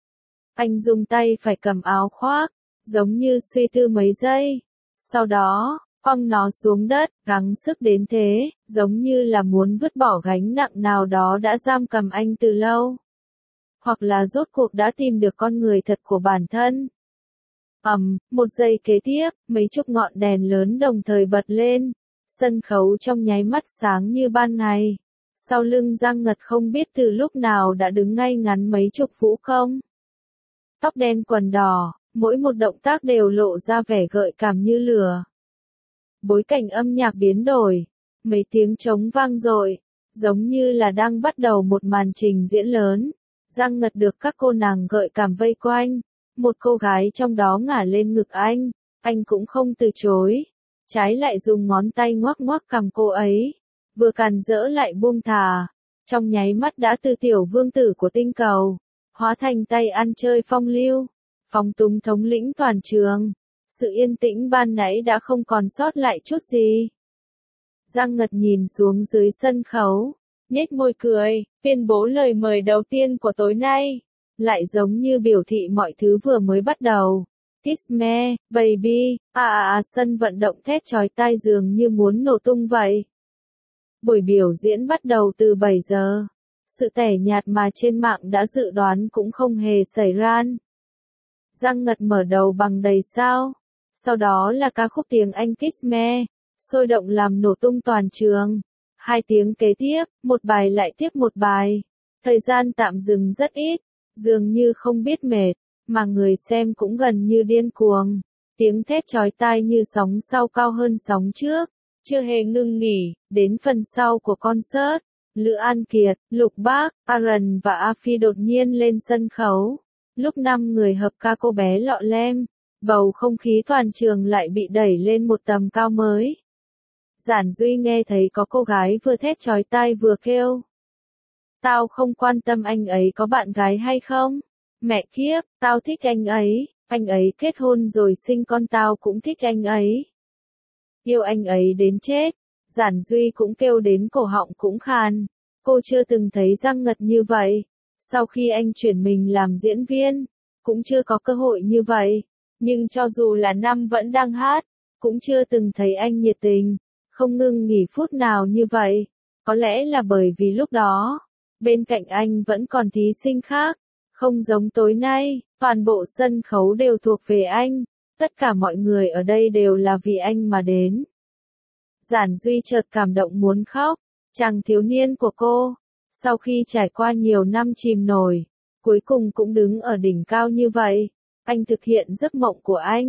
Anh dùng tay phải cầm áo khoác, giống như suy tư mấy giây. Sau đó, quăng nó xuống đất, gắng sức đến thế, giống như là muốn vứt bỏ gánh nặng nào đó đã giam cầm anh từ lâu. Hoặc là rốt cuộc đã tìm được con người thật của bản thân. Ầm, um, một giây kế tiếp, mấy chục ngọn đèn lớn đồng thời bật lên. Sân khấu trong nháy mắt sáng như ban ngày. Sau lưng Giang Ngật không biết từ lúc nào đã đứng ngay ngắn mấy chục vũ công. Tóc đen quần đỏ, mỗi một động tác đều lộ ra vẻ gợi cảm như lửa. Bối cảnh âm nhạc biến đổi, mấy tiếng trống vang dội, giống như là đang bắt đầu một màn trình diễn lớn. Giang Ngật được các cô nàng gợi cảm vây quanh, một cô gái trong đó ngả lên ngực anh, anh cũng không từ chối, trái lại dùng ngón tay ngoắc ngoắc cằm cô ấy, vừa càn rỡ lại buông thả, trong nháy mắt đã từ tiểu vương tử của tinh cầu, hóa thành tay ăn chơi phong lưu, phóng túng thống lĩnh toàn trường. Sự yên tĩnh ban nãy đã không còn sót lại chút gì. Giang Ngật nhìn xuống dưới sân khấu, nhếch môi cười, tuyên bố lời mời đầu tiên của tối nay, lại giống như biểu thị mọi thứ vừa mới bắt đầu. Kiss me, baby, à à à sân vận động thét chói tai dường như muốn nổ tung vậy. Buổi biểu diễn bắt đầu từ bảy giờ. Sự tẻ nhạt mà trên mạng đã dự đoán cũng không hề xảy ra. Giang Ngật mở đầu bằng đầy sao. Sau đó là ca khúc tiếng Anh Kiss Me, sôi động làm nổ tung toàn trường. Hai tiếng kế tiếp, một bài lại tiếp một bài. Thời gian tạm dừng rất ít, dường như không biết mệt, mà người xem cũng gần như điên cuồng. Tiếng thét chói tai như sóng sau cao hơn sóng trước, chưa hề ngừng nghỉ. Đến phần sau của concert, Lữ An Kiệt, Lục Bác, Aaron và A Phi đột nhiên lên sân khấu. Lúc năm người hợp ca cô bé lọ lem, bầu không khí toàn trường lại bị đẩy lên một tầm cao mới. Giản Duy nghe thấy có cô gái vừa thét chói tai vừa kêu. Tao không quan tâm anh ấy có bạn gái hay không. Mẹ kiếp, tao thích anh ấy, anh ấy kết hôn rồi sinh con tao cũng thích anh ấy. Yêu anh ấy đến chết. Giản Duy cũng kêu đến cổ họng cũng khàn. Cô chưa từng thấy Giang Ngật như vậy. Sau khi anh chuyển mình làm diễn viên, cũng chưa có cơ hội như vậy. Nhưng cho dù là năm vẫn đang hát, cũng chưa từng thấy anh nhiệt tình, không ngừng nghỉ phút nào như vậy. Có lẽ là bởi vì lúc đó, bên cạnh anh vẫn còn thí sinh khác. Không giống tối nay, toàn bộ sân khấu đều thuộc về anh. Tất cả mọi người ở đây đều là vì anh mà đến. Giản Duy chợt cảm động muốn khóc. Chàng thiếu niên của cô, sau khi trải qua nhiều năm chìm nổi, cuối cùng cũng đứng ở đỉnh cao như vậy. Anh thực hiện giấc mộng của anh,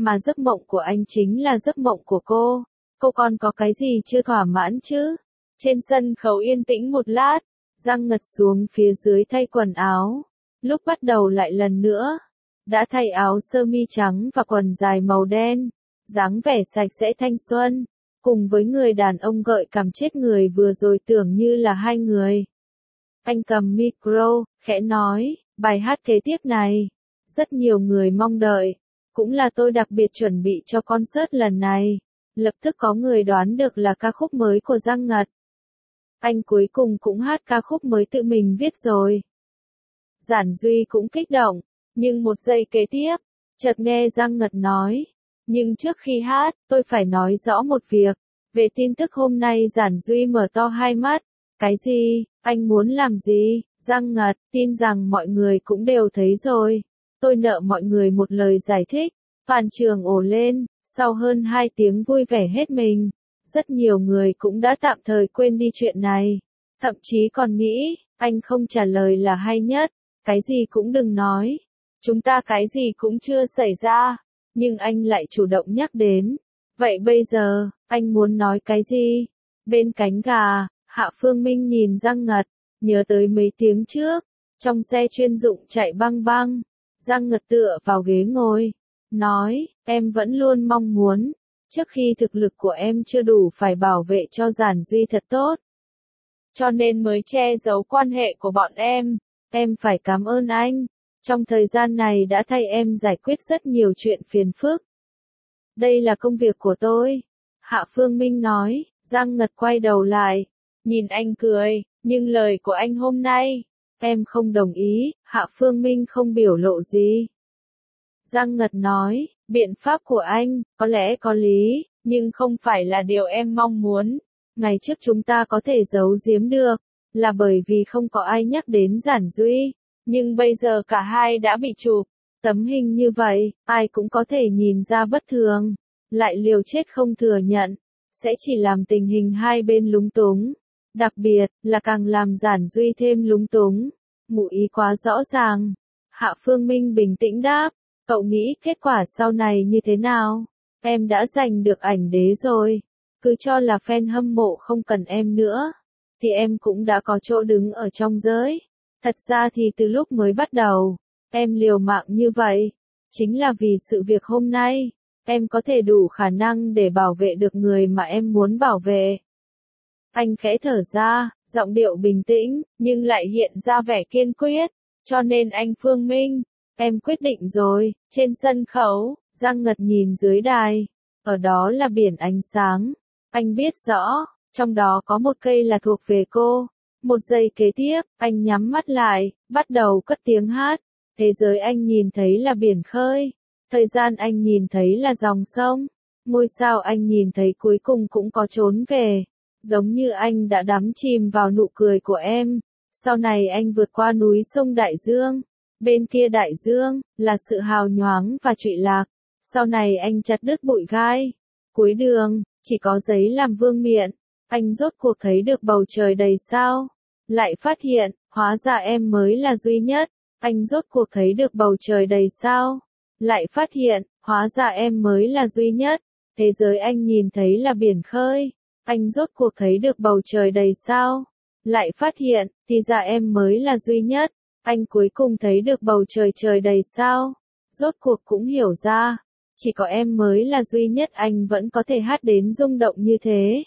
mà giấc mộng của anh chính là giấc mộng của cô. Cô còn có cái gì chưa thỏa mãn chứ? Trên sân khấu yên tĩnh một lát, Giang Ngật xuống phía dưới thay quần áo. Lúc bắt đầu lại lần nữa, đã thay áo sơ mi trắng và quần dài màu đen, dáng vẻ sạch sẽ thanh xuân, cùng với người đàn ông gợi cảm chết người vừa rồi tưởng như là hai người. Anh cầm micro, khẽ nói, bài hát kế tiếp này, rất nhiều người mong đợi, cũng là tôi đặc biệt chuẩn bị cho concert lần này. Lập tức có người đoán được là ca khúc mới của Giang Ngật. Anh cuối cùng cũng hát ca khúc mới tự mình viết rồi. Giản Duy cũng kích động, nhưng một giây kế tiếp, chợt nghe Giang Ngật nói, nhưng trước khi hát, tôi phải nói rõ một việc. Về tin tức hôm nay Giản Duy mở to hai mắt. Cái gì? Anh muốn làm gì? Giang Ngật, tin rằng mọi người cũng đều thấy rồi. Tôi nợ mọi người một lời giải thích. Toàn trường ồ lên, sau hơn hai tiếng vui vẻ hết mình. Rất nhiều người cũng đã tạm thời quên đi chuyện này. Thậm chí còn nghĩ, anh không trả lời là hay nhất. Cái gì cũng đừng nói. Chúng ta cái gì cũng chưa xảy ra. Nhưng anh lại chủ động nhắc đến. Vậy bây giờ, anh muốn nói cái gì? Bên cánh gà, Hạ Phương Minh nhìn Giang Ngật, nhớ tới mấy tiếng trước, trong xe chuyên dụng chạy băng băng. Giang Ngật tựa vào ghế ngồi, nói, em vẫn luôn mong muốn, trước khi thực lực của em chưa đủ phải bảo vệ cho Giản Duy thật tốt. Cho nên mới che giấu quan hệ của bọn em, em phải cảm ơn anh. Trong thời gian này đã thay em giải quyết rất nhiều chuyện phiền phức. Đây là công việc của tôi. Hạ Phương Minh nói, Giang Ngật quay đầu lại, nhìn anh cười, nhưng lời của anh hôm nay, em không đồng ý. Hạ Phương Minh không biểu lộ gì. Giang Ngật nói, biện pháp của anh, có lẽ có lý, nhưng không phải là điều em mong muốn. Ngày trước chúng ta có thể giấu giếm được, là bởi vì không có ai nhắc đến Giản Duy. Nhưng bây giờ cả hai đã bị chụp. Tấm hình như vậy, ai cũng có thể nhìn ra bất thường. Lại liều chết không thừa nhận, sẽ chỉ làm tình hình hai bên lúng túng. Đặc biệt, là càng làm Giản Duy thêm lúng túng. Ngụ ý quá rõ ràng. Hạ Phương Minh bình tĩnh đáp, cậu nghĩ kết quả sau này như thế nào? Em đã giành được ảnh đế rồi. Cứ cho là fan hâm mộ không cần em nữa. Thì em cũng đã có chỗ đứng ở trong giới. Thật ra thì từ lúc mới bắt đầu, em liều mạng như vậy. Chính là vì sự việc hôm nay, em có thể đủ khả năng để bảo vệ được người mà em muốn bảo vệ. Anh khẽ thở ra, giọng điệu bình tĩnh, nhưng lại hiện ra vẻ kiên quyết. Cho nên anh Phương Minh, em quyết định rồi. Trên sân khấu, Giang Ngật nhìn dưới đài. Ở đó là biển ánh sáng. Anh biết rõ, trong đó có một cây là thuộc về cô. Một giây kế tiếp, anh nhắm mắt lại, bắt đầu cất tiếng hát. Thế giới anh nhìn thấy là biển khơi. Thời gian anh nhìn thấy là dòng sông. Ngôi sao anh nhìn thấy cuối cùng cũng có trốn về. Giống như anh đã đắm chìm vào nụ cười của em. Sau này anh vượt qua núi sông Đại Dương. Bên kia Đại Dương, là sự hào nhoáng và trụy lạc. Sau này anh chặt đứt bụi gai. Cuối đường, chỉ có giấy làm vương miện. Anh rốt cuộc thấy được bầu trời đầy sao. Lại phát hiện, hóa ra em mới là duy nhất. Anh rốt cuộc thấy được bầu trời đầy sao. Lại phát hiện, hóa ra em mới là duy nhất. Thế giới anh nhìn thấy là biển khơi. Anh rốt cuộc thấy được bầu trời đầy sao. Lại phát hiện, thì ra em mới là duy nhất. Anh cuối cùng thấy được bầu trời trời đầy sao. Rốt cuộc cũng hiểu ra. Chỉ có em mới là duy nhất anh vẫn có thể hát đến rung động như thế.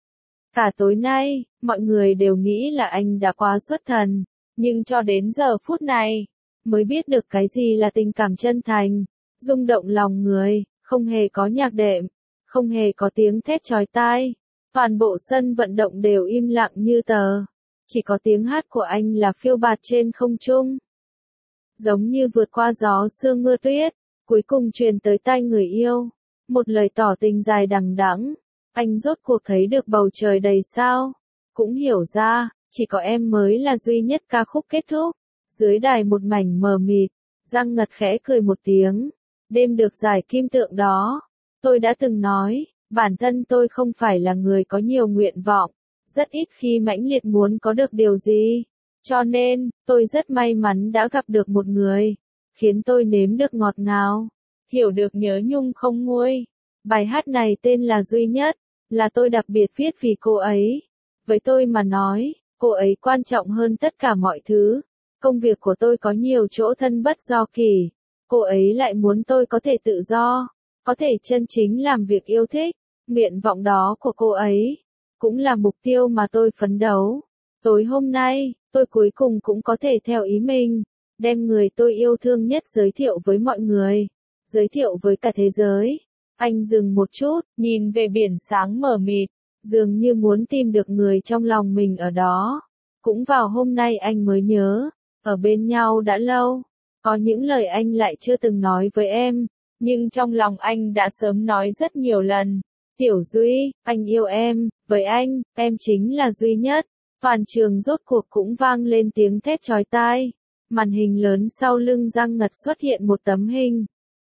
Cả tối nay, mọi người đều nghĩ là anh đã quá xuất thần. Nhưng cho đến giờ phút này, mới biết được cái gì là tình cảm chân thành. Rung động lòng người, không hề có nhạc đệm. Không hề có tiếng thét chói tai. Toàn bộ sân vận động đều im lặng như tờ. Chỉ có tiếng hát của anh là phiêu bạt trên không trung. Giống như vượt qua gió sương mưa tuyết, cuối cùng truyền tới tai người yêu. Một lời tỏ tình dài đằng đẵng. Anh rốt cuộc thấy được bầu trời đầy sao. Cũng hiểu ra, chỉ có em mới là duy nhất. Ca khúc kết thúc. Dưới đài một mảnh mờ mịt. Giang Ngật khẽ cười một tiếng. Đêm được giải kim tượng đó. Tôi đã từng nói, bản thân tôi không phải là người có nhiều nguyện vọng. Rất ít khi mãnh liệt muốn có được điều gì. Cho nên, tôi rất may mắn đã gặp được một người. Khiến tôi nếm được ngọt ngào. hiểu được nhớ nhung không nguôi. Bài hát này tên là Duy Nhất, là tôi đặc biệt viết vì cô ấy. Với tôi mà nói, cô ấy quan trọng hơn tất cả mọi thứ. Công việc của tôi có nhiều chỗ thân bất do kỳ. Cô ấy lại muốn tôi có thể tự do, có thể chân chính làm việc yêu thích. Nguyện vọng đó của cô ấy, cũng là mục tiêu mà tôi phấn đấu. Tối hôm nay, tôi cuối cùng cũng có thể theo ý mình, đem người tôi yêu thương nhất giới thiệu với mọi người, giới thiệu với cả thế giới. Anh dừng một chút, nhìn về biển sáng mờ mịt, dường như muốn tìm được người trong lòng mình ở đó. Cũng vào hôm nay anh mới nhớ, ở bên nhau đã lâu, có những lời anh lại chưa từng nói với em, nhưng trong lòng anh đã sớm nói rất nhiều lần. Tiểu Duy, anh yêu em, với anh, em chính là duy nhất. Toàn trường rốt cuộc cũng vang lên tiếng thét chói tai. Màn hình lớn sau lưng Giang Ngật xuất hiện một tấm hình.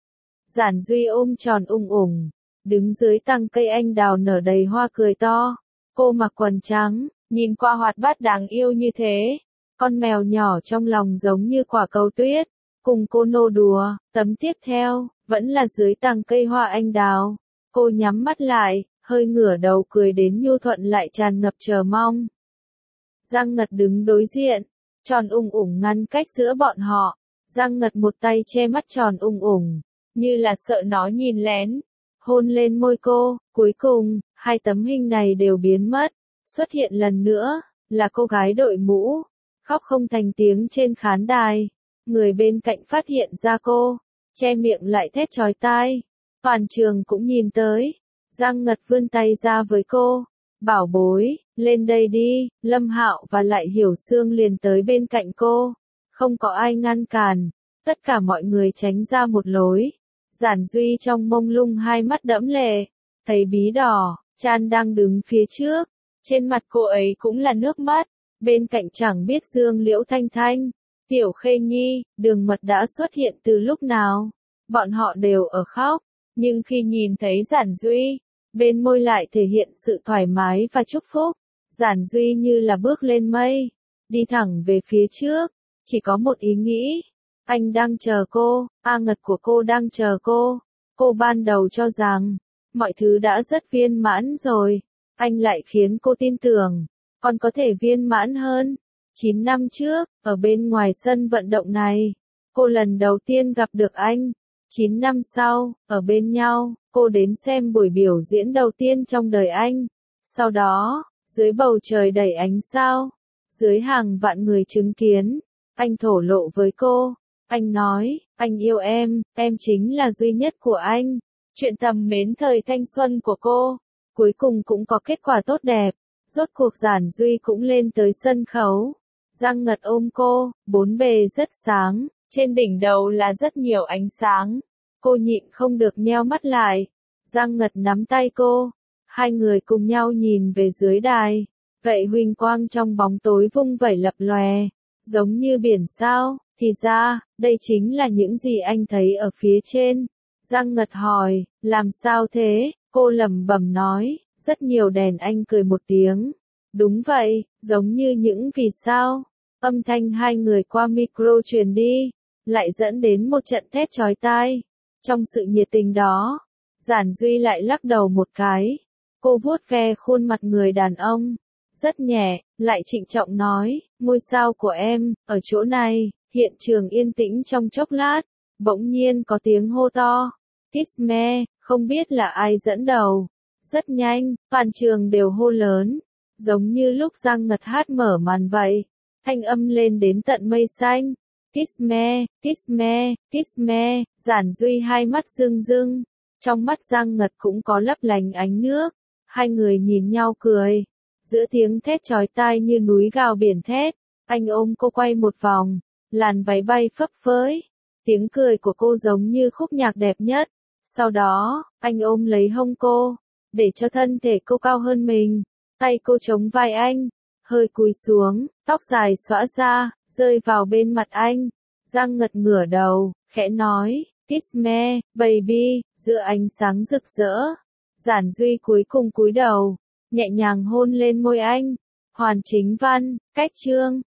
Giản Duy ôm tròn ung ủng, đứng dưới tàng cây anh đào nở đầy hoa cười to. Cô mặc quần trắng, nhìn qua hoạt bát đáng yêu như thế. Con mèo nhỏ trong lòng giống như quả cầu tuyết, cùng cô nô đùa. Tấm tiếp theo, vẫn là dưới tàng cây hoa anh đào. Cô nhắm mắt lại, hơi ngửa đầu cười đến nhu thuận lại tràn ngập chờ mong. Giang Ngật đứng đối diện, tròn ung ủng ngăn cách giữa bọn họ. Giang Ngật một tay che mắt tròn ung ủng, như là sợ nó nhìn lén, hôn lên môi cô. Cuối cùng, hai tấm hình này đều biến mất. Xuất hiện lần nữa, là cô gái đội mũ, khóc không thành tiếng trên khán đài. Người bên cạnh phát hiện ra cô, che miệng lại thét chói tai. Toàn trường cũng nhìn tới. Giang Ngật vươn tay ra với cô. Bảo bối, lên đây đi. Lâm Hạo và lại Hiểu Sương liền tới bên cạnh cô. Không có ai ngăn cản. Tất cả mọi người tránh ra một lối. Giản Duy trong mông lung hai mắt đẫm lệ. Thấy bí đỏ, Chan đang đứng phía trước. Trên mặt cô ấy cũng là nước mắt. Bên cạnh chẳng biết Dương Liễu Thanh Thanh, Tiểu Khê Nhi, Đường Mật đã xuất hiện từ lúc nào. Bọn họ đều ở khóc. Nhưng khi nhìn thấy Giản Duy, bên môi lại thể hiện sự thoải mái và chúc phúc. Giản Duy như là bước lên mây, đi thẳng về phía trước, chỉ có một ý nghĩ. Anh đang chờ cô, A Ngật của cô đang chờ cô. Cô ban đầu cho rằng, mọi thứ đã rất viên mãn rồi. Anh lại khiến cô tin tưởng, còn có thể viên mãn hơn. chín năm trước, ở bên ngoài sân vận động này, cô lần đầu tiên gặp được anh. chín năm sau, ở bên nhau, cô đến xem buổi biểu diễn đầu tiên trong đời anh. Sau đó, dưới bầu trời đầy ánh sao, dưới hàng vạn người chứng kiến, anh thổ lộ với cô. Anh nói, anh yêu em, em chính là duy nhất của anh. Chuyện thầm mến thời thanh xuân của cô, cuối cùng cũng có kết quả tốt đẹp. Rốt cuộc Giản Duy cũng lên tới sân khấu. Giang Ngật ôm cô, bốn bề rất sáng. Trên đỉnh đầu là rất nhiều ánh sáng. Cô nhịn không được nheo mắt lại. Giang Ngật nắm tay cô. Hai người cùng nhau nhìn về dưới đài. Gậy huỳnh quang trong bóng tối vung vẩy lập lòe. Giống như biển sao. Thì ra, đây chính là những gì anh thấy ở phía trên. Giang Ngật hỏi, làm sao thế? Cô lẩm bẩm nói, rất nhiều đèn. Anh cười một tiếng. Đúng vậy, giống như những vì sao. Âm thanh hai người qua micro truyền đi, lại dẫn đến một trận thét chói tai. Trong sự nhiệt tình đó, Giản Duy lại lắc đầu một cái. Cô vuốt ve khuôn mặt người đàn ông, rất nhẹ, lại trịnh trọng nói, ngôi sao của em, ở chỗ này. Hiện trường yên tĩnh trong chốc lát, bỗng nhiên có tiếng hô to. Kiss me, không biết là ai dẫn đầu. Rất nhanh, toàn trường đều hô lớn, giống như lúc Giang Ngật hát mở màn vậy. Thanh âm lên đến tận mây xanh. Kiss me, kiss me, kiss me. Giản Duy hai mắt rưng rưng. Trong mắt Giang Ngật cũng có lấp lánh ánh nước. Hai người nhìn nhau cười. Giữa tiếng thét chói tai như núi gào biển thét, anh ôm cô quay một vòng. Làn váy bay phấp phới. Tiếng cười của cô giống như khúc nhạc đẹp nhất. Sau đó, anh ôm lấy hông cô, để cho thân thể cô cao hơn mình. Tay cô chống vai anh, hơi cúi xuống, tóc dài xõa ra, rơi vào bên mặt anh. Giang Ngật ngửa đầu, khẽ nói, kiss me, baby, giữa ánh sáng rực rỡ. Giản Duy cuối cùng cúi đầu, nhẹ nhàng hôn lên môi anh. Hoàn Chính Văn, cách chương.